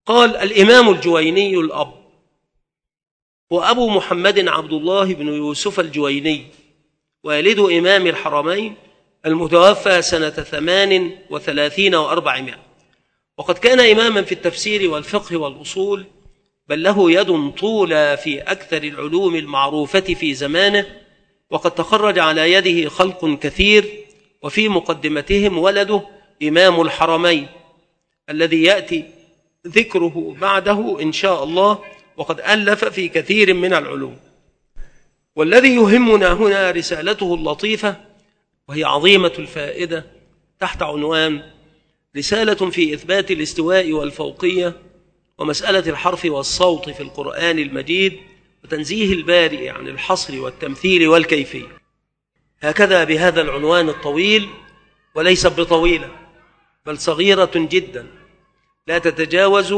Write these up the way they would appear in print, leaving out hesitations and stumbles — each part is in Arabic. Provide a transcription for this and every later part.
قال الإمام الجويني الأب وأبو محمد عبد الله بن يوسف الجويني، والد إمام الحرمين المتوفى سنة 38 و400. وقد كان إماما في التفسير والفقه والأصول، بل له يد طولى في أكثر العلوم المعروفة في زمانه، وقد تخرج على يده خلق كثير، وفي مقدمتهم ولده إمام الحرمين الذي يأتي ذكره بعده إن شاء الله، وقد ألف في كثير من العلوم. والذي يهمنا هنا رسالته اللطيفة، وهي عظيمة الفائدة، تحت عنوان رسالة في إثبات الاستواء والفوقية ومسألة الحرف والصوت في القرآن المجيد، وتنزيه البارئ عن الحصر والتمثيل والكيفية. هكذا بهذا العنوان الطويل، وليس بطويلة بل صغيرة جدا، لا تتجاوز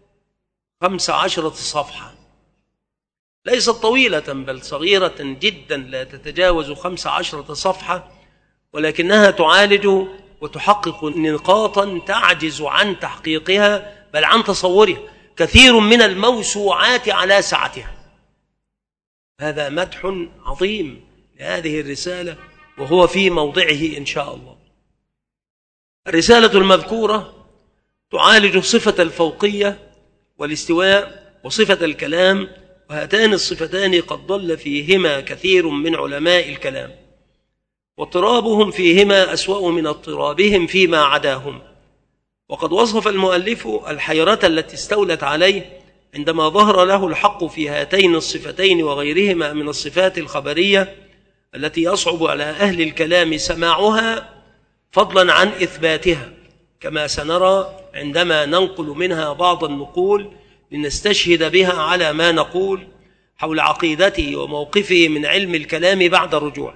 15 صفحة، ليست طويلة بل صغيرة جدا لا تتجاوز 15 صفحة، ولكنها تعالج وتحقق نقاطا تعجز عن تحقيقها بل عن تصورها كثير من الموسوعات على سعتها. هذا مدح عظيم لهذه الرسالة، وهو في موضعه إن شاء الله. الرسالة المذكورة تعالج صفة الفوقية والاستواء وصفة الكلام، وهاتان الصفتان قد ضل فيهما كثير من علماء الكلام، واضطرابهم فيهما أسوأ من اضطرابهم فيما عداهم. وقد وصف المؤلف الحيرة التي استولت عليه عندما ظهر له الحق في هاتين الصفتين وغيرهما من الصفات الخبرية التي يصعب على أهل الكلام سماعها فضلا عن إثباتها، كما سنرى عندما ننقل منها بعض النقول لنستشهد بها على ما نقول حول عقيدته وموقفه من علم الكلام بعد الرجوع.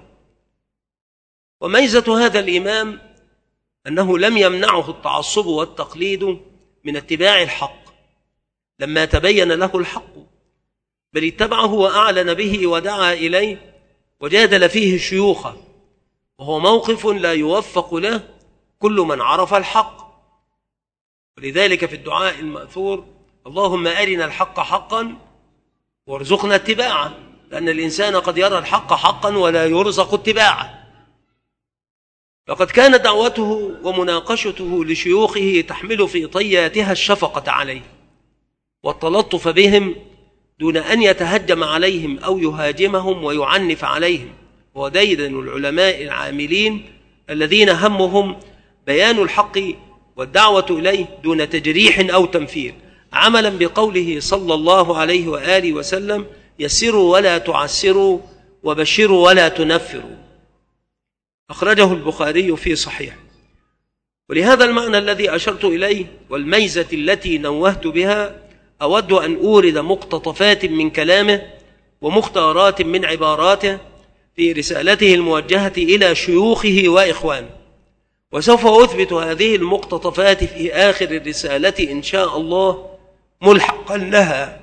وميزة هذا الإمام أنه لم يمنعه التعصب والتقليد من اتباع الحق لما تبين له الحق، بل اتبعه وأعلن به ودعا إليه وجادل فيه شيوخه، وهو موقف لا يوفق له كل من عرف الحق. ولذلك في الدعاء المأثور: اللهم أرنا الحق حقا وارزقنا اتباعه، لأن الإنسان قد يرى الحق حقا ولا يرزق اتباعه. لقد كانت دعوته ومناقشته لشيوخه تحمل في طياتها الشفقة عليه والتلطف بهم دون أن يتهجم عليهم أو يهاجمهم ويعنف عليهم. وديدن العلماء العاملين الذين همهم بيان الحق والدعوة إليه دون تجريح أو تنفير، عملا بقوله صلى الله عليه وآله وسلم: يسروا ولا تعسروا وبشروا ولا تنفروا. أخرجه البخاري في صحيح. ولهذا المعنى الذي أشرت إليه والميزة التي نوهت بها، أود أن أورد مقتطفات من كلامه ومختارات من عباراته في رسالته الموجهة إلى شيوخه وإخوانه، وسوف أثبت هذه المقتطفات في آخر الرسالة إن شاء الله ملحقا لها.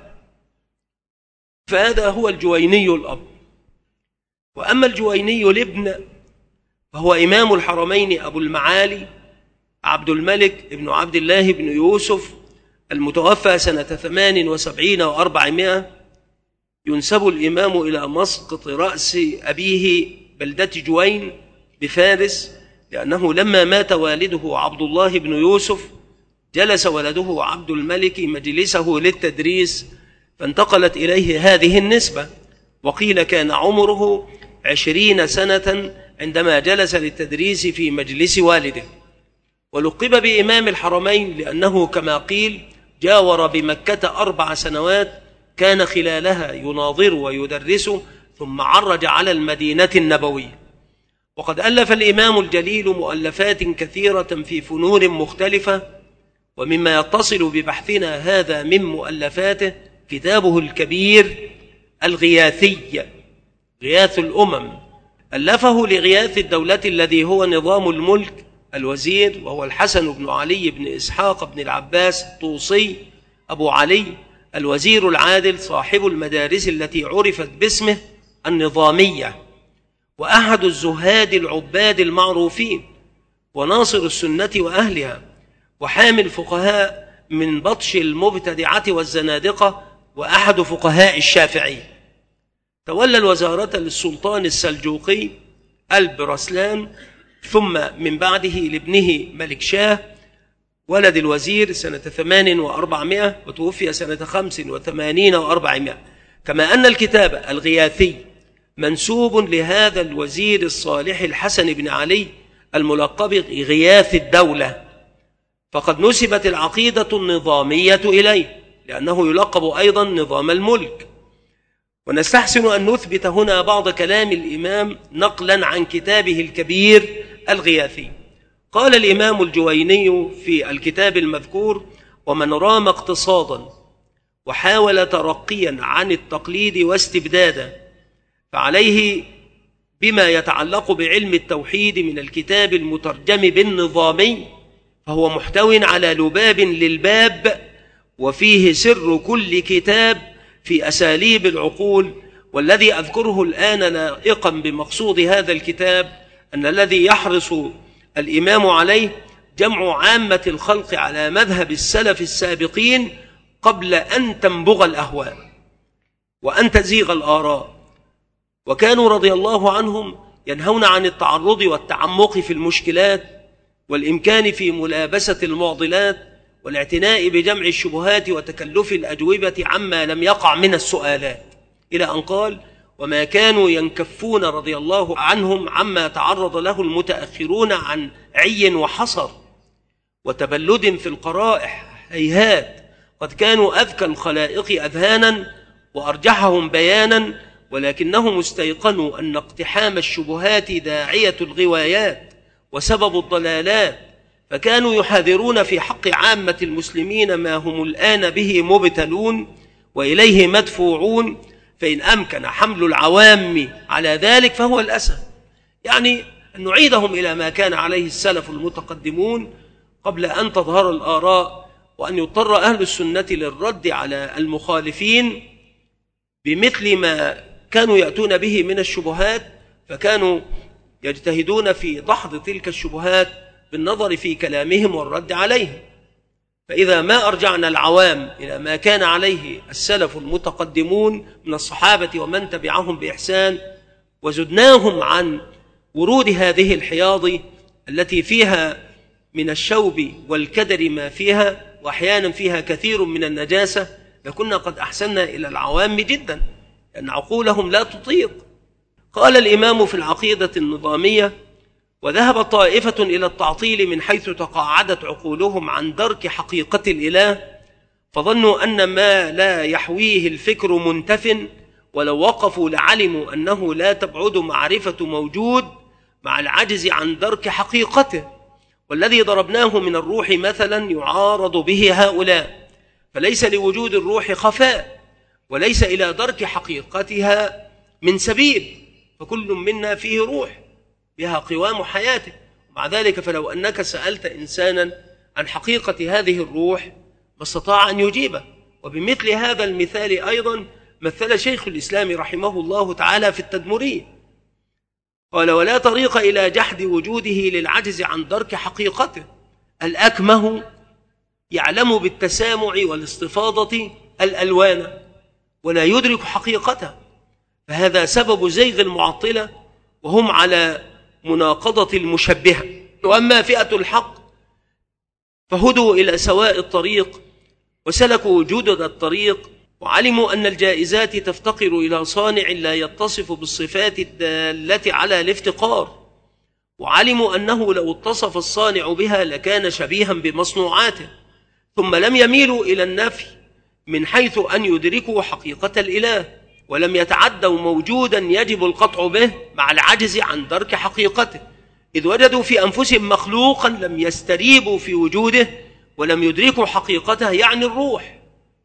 فهذا هو الجويني الأب. وأما الجويني الابن فهو إمام الحرمين أبو المعالي عبد الملك ابن عبد الله بن يوسف المتوفى سنة 78 و400. ينسب الإمام إلى مسقط رأس أبيه بلدة جوين بفارس، لأنه لما مات والده عبد الله بن يوسف جلس ولده عبد الملك مجلسه للتدريس، فانتقلت إليه هذه النسبة. وقيل كان عمره 20 سنة عندما جلس للتدريس في مجلس والده. ولقب بإمام الحرمين لأنه كما قيل جاور بمكة 4 سنوات كان خلالها يناظر ويدرس، ثم عرج على المدينة النبوية. وقد ألف الإمام الجليل مؤلفات كثيرة في فنون مختلفة، ومما يتصل ببحثنا هذا من مؤلفاته كتابه الكبير الغياثي، غياث الأمم، ألفه لغياث الدولة الذي هو نظام الملك الوزير، وهو الحسن بن علي بن إسحاق بن العباس الطوسي أبو علي الوزير العادل صاحب المدارس التي عرفت باسمه النظامية، وأحد الزهاد العباد المعروفين، وناصر السنة وأهلها، وحامي الفقهاء من بطش المبتدعة والزنادقة وأحد فقهاء الشافعي. تولى الوزارة للسلطان السلجوقي البرسلان، ثم من بعده لابنه ملك شاه ولد الوزير سنة 8 و400، وتوفي سنة 85 و400. كما أن الكتاب الغياثي منسوب لهذا الوزير الصالح الحسن بن علي الملقب غياث الدولة، فقد نسبت العقيدة النظامية إليه لأنه يلقب أيضا نظام الملك. ونستحسن أن نثبت هنا بعض كلام الإمام نقلا عن كتابه الكبير الغياثي. قال الإمام الجويني في الكتاب المذكور: ومن رام اقتصادا وحاول ترقيا عن التقليد واستبدادا فعليه بما يتعلق بعلم التوحيد من الكتاب المترجم بالنظامي، فهو محتوٍ على لباب للباب، وفيه سر كل كتاب في أساليب العقول. والذي أذكره الآن لائقا بمقصود هذا الكتاب أن الذي يحرص الإمام عليه جمع عامة الخلق على مذهب السلف السابقين قبل أن تنبغ الأهواء وأن تزيغ الآراء. وكانوا رضي الله عنهم ينهون عن التعرض والتعمق في المشكلات، والإمكان في ملابسة المعضلات، والاعتناء بجمع الشبهات وتكلف الأجوبة عما لم يقع من السؤالات، إلى أن قال: وما كانوا ينكفون رضي الله عنهم عما تعرض له المتأخرون عن عي وحصر وتبلد في القرائح، هيهات، قد كانوا أذكى الخلائق أذهانا وأرجحهم بيانا، ولكنهم استيقنوا أن اقتحام الشبهات داعية الغوايات وسبب الضلالات، فكانوا يحاذرون في حق عامة المسلمين ما هم الآن به مبتلون وإليه مدفوعون، فإن أمكن حمل العوام على ذلك فهو الأسهل. يعني أن نعيدهم إلى ما كان عليه السلف المتقدمون قبل أن تظهر الآراء، وأن يضطر أهل السنة للرد على المخالفين بمثل ما كانوا يأتون به من الشبهات، فكانوا يجتهدون في دحض تلك الشبهات بالنظر في كلامهم والرد عليهم. فإذا ما أرجعنا العوام إلى ما كان عليه السلف المتقدمون من الصحابة ومن تبعهم بإحسان، وزدناهم عن ورود هذه الحياض التي فيها من الشوب والكدر ما فيها، وأحيانا فيها كثير من النجاسة، لكنا قد أحسننا إلى العوام جدا لأن عقولهم لا تطيق. قال الإمام في العقيدة النظامية: وذهب طائفة إلى التعطيل من حيث تقاعدت عقولهم عن درك حقيقة الإله، فظنوا أن ما لا يحويه الفكر منتف، ولو وقفوا لعلموا أنه لا تبعد معرفة موجود مع العجز عن درك حقيقته. والذي ضربناه من الروح مثلا يعارض به هؤلاء، فليس لوجود الروح خفاء، وليس إلى درك حقيقتها من سبيل، فكل منا فيه روح بها قوام حياته. ومع ذلك فلو أنك سألت إنسانا عن حقيقة هذه الروح ما استطاع أن يجيبه. وبمثل هذا المثال أيضا مثل شيخ الإسلام رحمه الله تعالى في التدمرية، قال: ولا طريق إلى جحد وجوده للعجز عن درك حقيقته. الأكمه يعلم بالتسامع والاستفاضة الألوان ولا يدرك حقيقتها، فهذا سبب زيغ المعطلة وهم على مناقضة المشبهة. وأما فئة الحق فهدوا إلى سواء الطريق وسلكوا جدد الطريق، وعلموا أن الجائزات تفتقر إلى صانع لا يتصف بالصفات الدالة على الافتقار، وعلموا أنه لو اتصف الصانع بها لكان شبيها بمصنوعاته، ثم لم يميلوا إلى النفي من حيث أن يدركوا حقيقة الإله، ولم يتعدوا موجودا يجب القطع به مع العجز عن درك حقيقته، إذ وجدوا في أنفسهم مخلوقا لم يستريبوا في وجوده ولم يدركوا حقيقته، يعني الروح،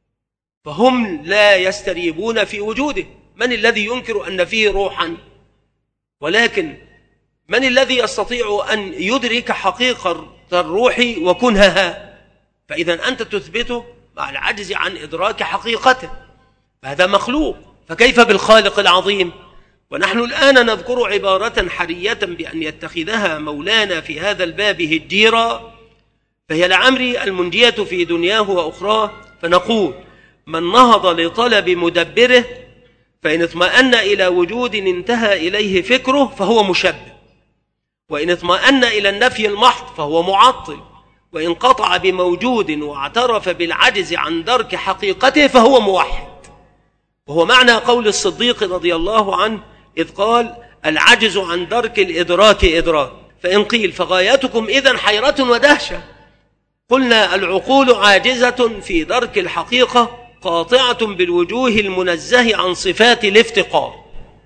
فهم لا يستريبون في وجوده. من الذي ينكر أن فيه روحا؟ ولكن من الذي يستطيع أن يدرك حقيقة الروح وكنهها؟ فإذا أنت تثبته مع العجز عن إدراك حقيقته، فهذا مخلوق، فكيف بالخالق العظيم؟ ونحن الآن نذكر عبارة حرية بأن يتخذها مولانا في هذا الباب هجيرا، فهي لعمري المنجية في دنياه وأخراه. فنقول: من نهض لطلب مدبره فإن اطمأن إلى وجود انتهى إليه فكره فهو مشبه، وإن اطمأن إلى النفي المحض فهو معطل، وإن قطع بموجود واعترف بالعجز عن درك حقيقته فهو موحد. وهو معنى قول الصديق رضي الله عنه إذ قال: العجز عن درك الإدراك إدراك. فإن قيل: فغايتكم إذن حيرة ودهشة، قلنا: العقول عاجزة في درك الحقيقة، قاطعة بالوجوه المنزه عن صفات الافتقار.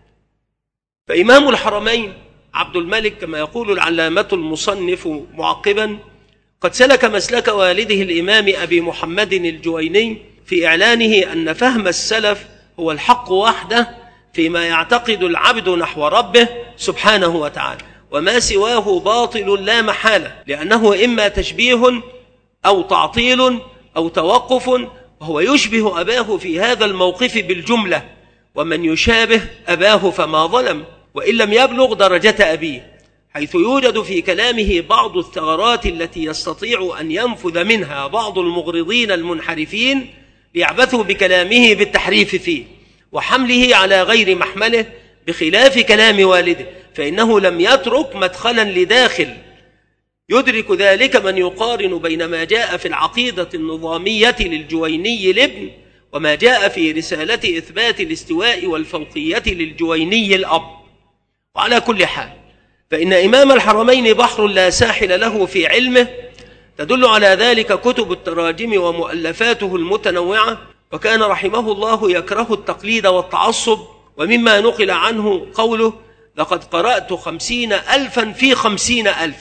فإمام الحرمين عبد الملك كما يقول العلامة المصنف معقبا قد سلك مسلك والده الإمام أبي محمد الجويني في إعلانه أن فهم السلف هو الحق وحده فيما يعتقد العبد نحو ربه سبحانه وتعالى، وما سواه باطل لا محالة، لأنه إما تشبيه أو تعطيل أو توقف، وهو يشبه أباه في هذا الموقف بالجملة، ومن يشابه أباه فما ظلم وإن لم يبلغ درجة أبيه، حيث يوجد في كلامه بعض الثغرات التي يستطيع أن ينفذ منها بعض المغرضين المنحرفين ليعبثوا بكلامه بالتحريف فيه وحمله على غير محمله، بخلاف كلام والده، فإنه لم يترك مدخلا لداخل يدرك ذلك من يقارن بين ما جاء في العقيدة النظامية للجويني الابن وما جاء في رسالة إثبات الاستواء والفوقية للجويني الأب. وعلى كل حال فإن إمام الحرمين بحر لا ساحل له في علمه، تدل على ذلك كتب التراجم ومؤلفاته المتنوعة، وكان رحمه الله يكره التقليد والتعصب. ومما نقل عنه قوله: لقد قرأت 50,000 في 50,000،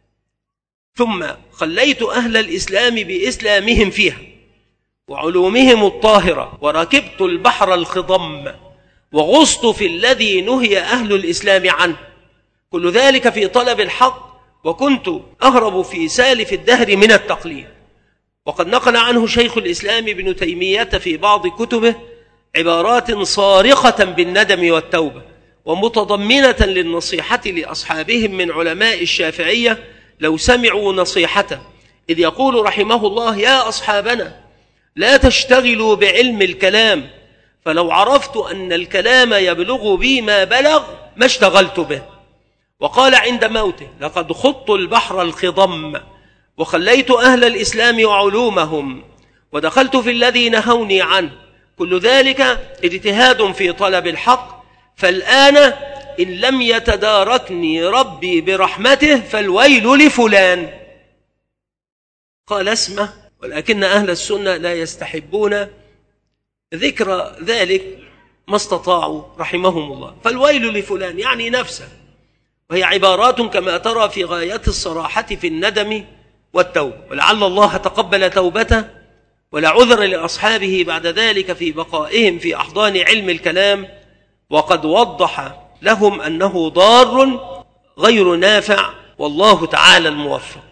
ثم خليت أهل الإسلام بإسلامهم فيها وعلومهم الطاهرة، وركبت البحر الخضم وغصت في الذي نهي أهل الإسلام عنه، كل ذلك في طلب الحق، وكنت أهرب في سالف الدهر من التقليد. وقد نقل عنه شيخ الإسلام ابن تيمية في بعض كتبه عبارات صارخة بالندم والتوبة ومتضمنة للنصيحة لأصحابهم من علماء الشافعية لو سمعوا نصيحته، إذ يقول رحمه الله: يا أصحابنا لا تشتغلوا بعلم الكلام، فلو عرفت أن الكلام يبلغ بي ما بلغ ما اشتغلت به. وقال عند موته: لقد خضت البحر الخضم وخليت أهل الإسلام وعلومهم ودخلت في الذي نهوني عنه، كل ذلك اجتهاد في طلب الحق، فالآن إن لم يتداركني ربي برحمته فالويل لفلان. قال اسمه، ولكن أهل السنة لا يستحبون ذكر ذلك ما استطاعوا رحمهم الله. فالويل لفلان يعني نفسه، وهي عبارات كما ترى في غاية الصراحة في الندم والتوبة، ولعل الله تقبل توبته ولا عذر لأصحابه بعد ذلك في بقائهم في أحضان علم الكلام، وقد وضح لهم أنه ضار غير نافع، والله تعالى الموفق.